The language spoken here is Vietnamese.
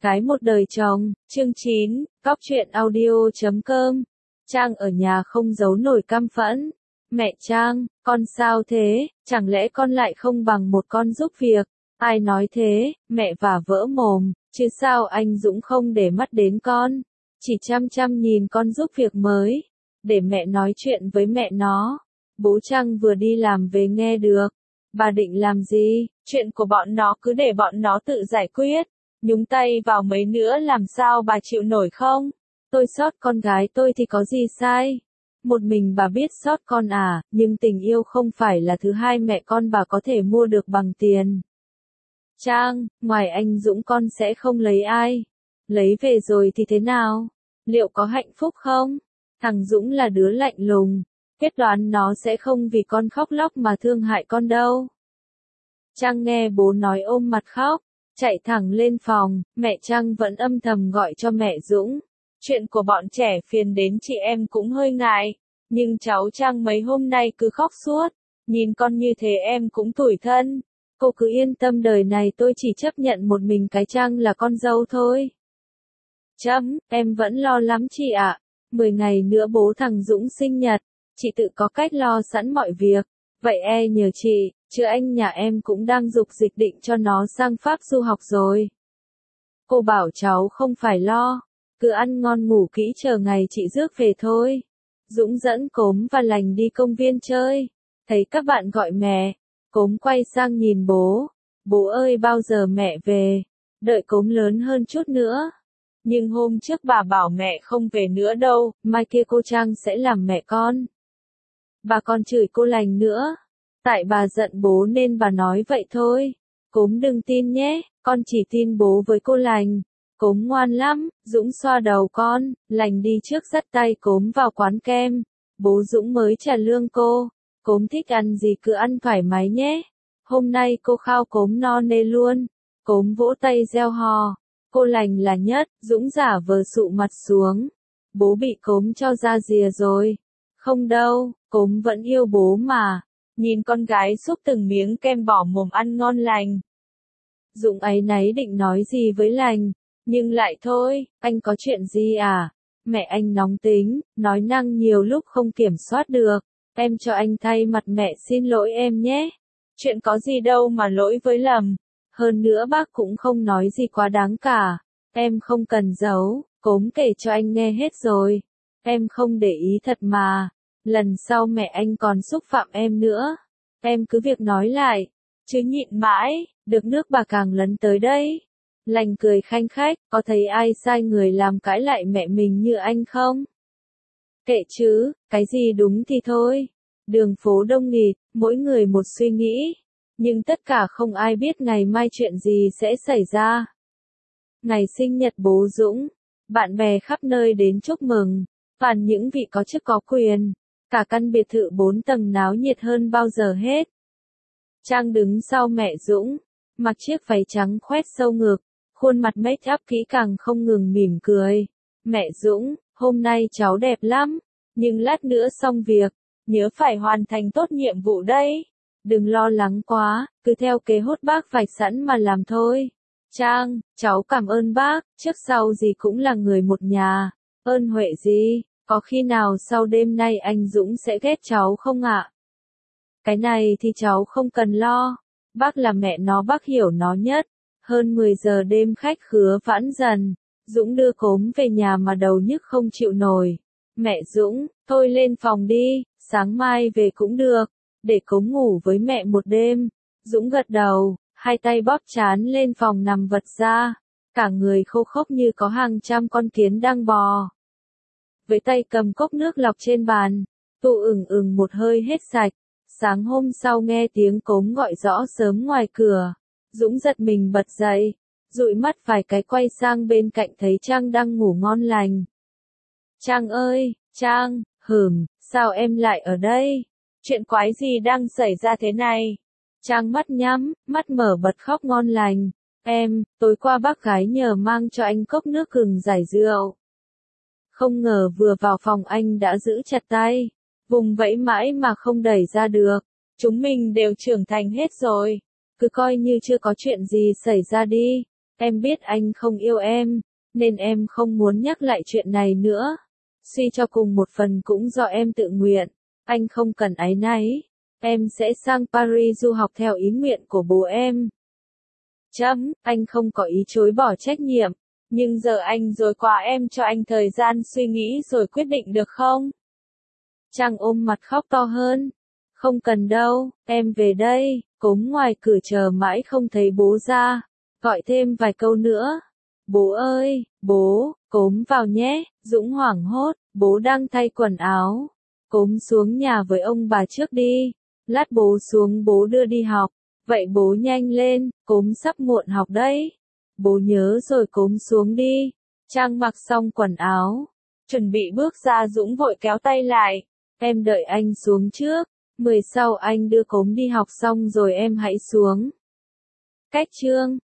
Cái một đời chồng, chương 9, Cóc truyện audio.com. Trang ở nhà không giấu nổi căm phẫn. Mẹ Trang, con sao thế, chẳng lẽ con lại không bằng một con giúp việc? Ai nói thế, mẹ vả vỡ mồm, chứ sao anh Dũng không để mắt đến con? Chỉ chăm chăm nhìn con giúp việc mới. Để mẹ nói chuyện với mẹ nó. Bố Trang vừa đi làm về nghe được. Bà định làm gì? Chuyện của bọn nó cứ để bọn nó tự giải quyết. Nhúng tay vào mấy nữa làm sao bà chịu nổi không? Tôi xót con gái tôi thì có gì sai? Một mình bà biết xót con à, nhưng tình yêu không phải là thứ hai mẹ con bà có thể mua được bằng tiền. Trang, ngoài anh Dũng con sẽ không lấy ai. Lấy về rồi thì thế nào? Liệu có hạnh phúc không? Thằng Dũng là đứa lạnh lùng. Kết đoán nó sẽ không vì con khóc lóc mà thương hại con đâu. Trang nghe bố nói ôm mặt khóc. Chạy thẳng lên phòng, mẹ Trang vẫn âm thầm gọi cho mẹ Dũng. Chuyện của bọn trẻ phiền đến chị em cũng hơi ngại, nhưng cháu Trang mấy hôm nay cứ khóc suốt, nhìn con như thế em cũng tủi thân. Cô cứ yên tâm, đời này tôi chỉ chấp nhận một mình cái Trang là con dâu thôi. Em vẫn lo lắm chị ạ. 10 ngày nữa bố thằng Dũng sinh nhật, chị tự có cách lo sẵn mọi việc. Vậy nhờ chị, chứ anh nhà em cũng đang dục dịch định cho nó sang Pháp du học rồi. Cô bảo cháu không phải lo, cứ ăn ngon ngủ kỹ chờ ngày chị rước về thôi. Dũng dẫn Cốm và Lành đi công viên chơi, thấy các bạn gọi mẹ, Cốm quay sang nhìn bố. Bố ơi, bao giờ mẹ về? Đợi Cốm lớn hơn chút nữa. Nhưng hôm trước bà bảo mẹ không về nữa đâu, mai kia cô Trang sẽ làm mẹ con. Bà còn chửi cô Lành nữa. Tại bà giận bố nên bà nói vậy thôi. Cốm đừng tin nhé, con chỉ tin bố với cô Lành. Cốm ngoan lắm, Dũng xoa đầu con, Lành đi trước dắt tay Cốm vào quán kem. Bố Dũng mới trả lương cô. Cốm thích ăn gì cứ ăn thoải mái nhé. Hôm nay cô khao Cốm no nê luôn. Cốm vỗ tay reo hò. Cô Lành là nhất, Dũng giả vờ sụ mặt xuống. Bố bị Cốm cho ra rìa rồi. Không đâu, Cốm vẫn yêu bố mà. Nhìn con gái xúc từng miếng kem bỏ mồm ăn ngon lành. Dũng áy náy định nói gì với Lành, nhưng lại thôi, anh có chuyện gì à? Mẹ anh nóng tính, nói năng nhiều lúc không kiểm soát được. Em cho anh thay mặt mẹ xin lỗi em nhé. Chuyện có gì đâu mà lỗi với lầm. Hơn nữa bác cũng không nói gì quá đáng cả. Em không cần giấu, Cốm kể cho anh nghe hết rồi. Em không để ý thật mà. Lần sau mẹ anh còn xúc phạm em nữa. Em cứ việc nói lại. Chứ nhịn mãi, được nước bà càng lấn tới đây. Lành cười khanh khách, có thấy ai sai người làm cãi lại mẹ mình như anh không? Kệ chứ, cái gì đúng thì thôi. Đường phố đông nghịt, mỗi người một suy nghĩ. Nhưng tất cả không ai biết ngày mai chuyện gì sẽ xảy ra. Ngày sinh nhật bố Dũng, bạn bè khắp nơi đến chúc mừng. Toàn những vị có chức có quyền. Cả căn biệt thự 4 tầng náo nhiệt hơn bao giờ hết. Trang đứng sau mẹ Dũng, mặc chiếc váy trắng khoét sâu ngực, khuôn mặt make up kỹ càng không ngừng mỉm cười. Mẹ Dũng, hôm nay cháu đẹp lắm, nhưng lát nữa xong việc, nhớ phải hoàn thành tốt nhiệm vụ đấy. Đừng lo lắng quá, cứ theo kế hoạch bác vạch sẵn mà làm thôi. Trang, cháu cảm ơn bác, trước sau gì cũng là người một nhà. Ơn huệ gì? Có khi nào sau đêm nay anh Dũng sẽ ghét cháu không ạ? Cái này thì cháu không cần lo. Bác là mẹ nó, bác hiểu nó nhất. Hơn 10 giờ đêm khách khứa vãn dần. Dũng đưa Cốm về nhà mà đầu nhức không chịu nổi. Mẹ Dũng, thôi lên phòng đi, sáng mai về cũng được. Để Cốm ngủ với mẹ một đêm. Dũng gật đầu, hai tay bóp trán lên phòng nằm vật ra. Cả người khô khốc như có hàng trăm con kiến đang bò. Với tay cầm cốc nước lọc trên bàn, tụ một hơi hết sạch. Sáng hôm sau nghe tiếng Cốm gọi rõ sớm ngoài cửa. Dũng giật mình bật dậy, dụi mắt vài cái quay sang bên cạnh thấy Trang đang ngủ ngon lành. Trang ơi, Trang, sao em lại ở đây? Chuyện quái gì đang xảy ra thế này? Trang mắt nhắm, mắt mở bật khóc ngon lành. Tối qua bác gái nhờ mang cho anh cốc nước gừng giải rượu. Không ngờ vừa vào phòng anh đã giữ chặt tay, vùng vẫy mãi mà không đẩy ra được. Chúng mình đều trưởng thành hết rồi, cứ coi như chưa có chuyện gì xảy ra đi. Em biết anh không yêu em, nên em không muốn nhắc lại chuyện này nữa. Suy cho cùng một phần cũng do em tự nguyện, anh không cần áy náy. Em sẽ sang Paris du học theo ý nguyện của bố em. Anh không có ý chối bỏ trách nhiệm, nhưng giờ anh rồi quá, em cho anh thời gian suy nghĩ rồi quyết định được không? Trang ôm mặt khóc to hơn. Không cần đâu, em về đây. Cốm ngoài cửa chờ mãi không thấy bố ra, gọi thêm vài câu nữa. Bố ơi, bố, Cốm vào nhé. Dũng hoảng hốt, bố đang thay quần áo. Cốm xuống nhà với ông bà trước đi. Lát bố xuống bố đưa đi học. Vậy bố nhanh lên, Cốm sắp muộn học đấy. Bố nhớ rồi, Cốm xuống đi. Trang mặc xong quần áo, chuẩn bị bước ra, Dũng vội kéo tay lại. Em đợi anh xuống trước. 10 sau anh đưa Cốm đi học xong rồi em hãy xuống. Cách chương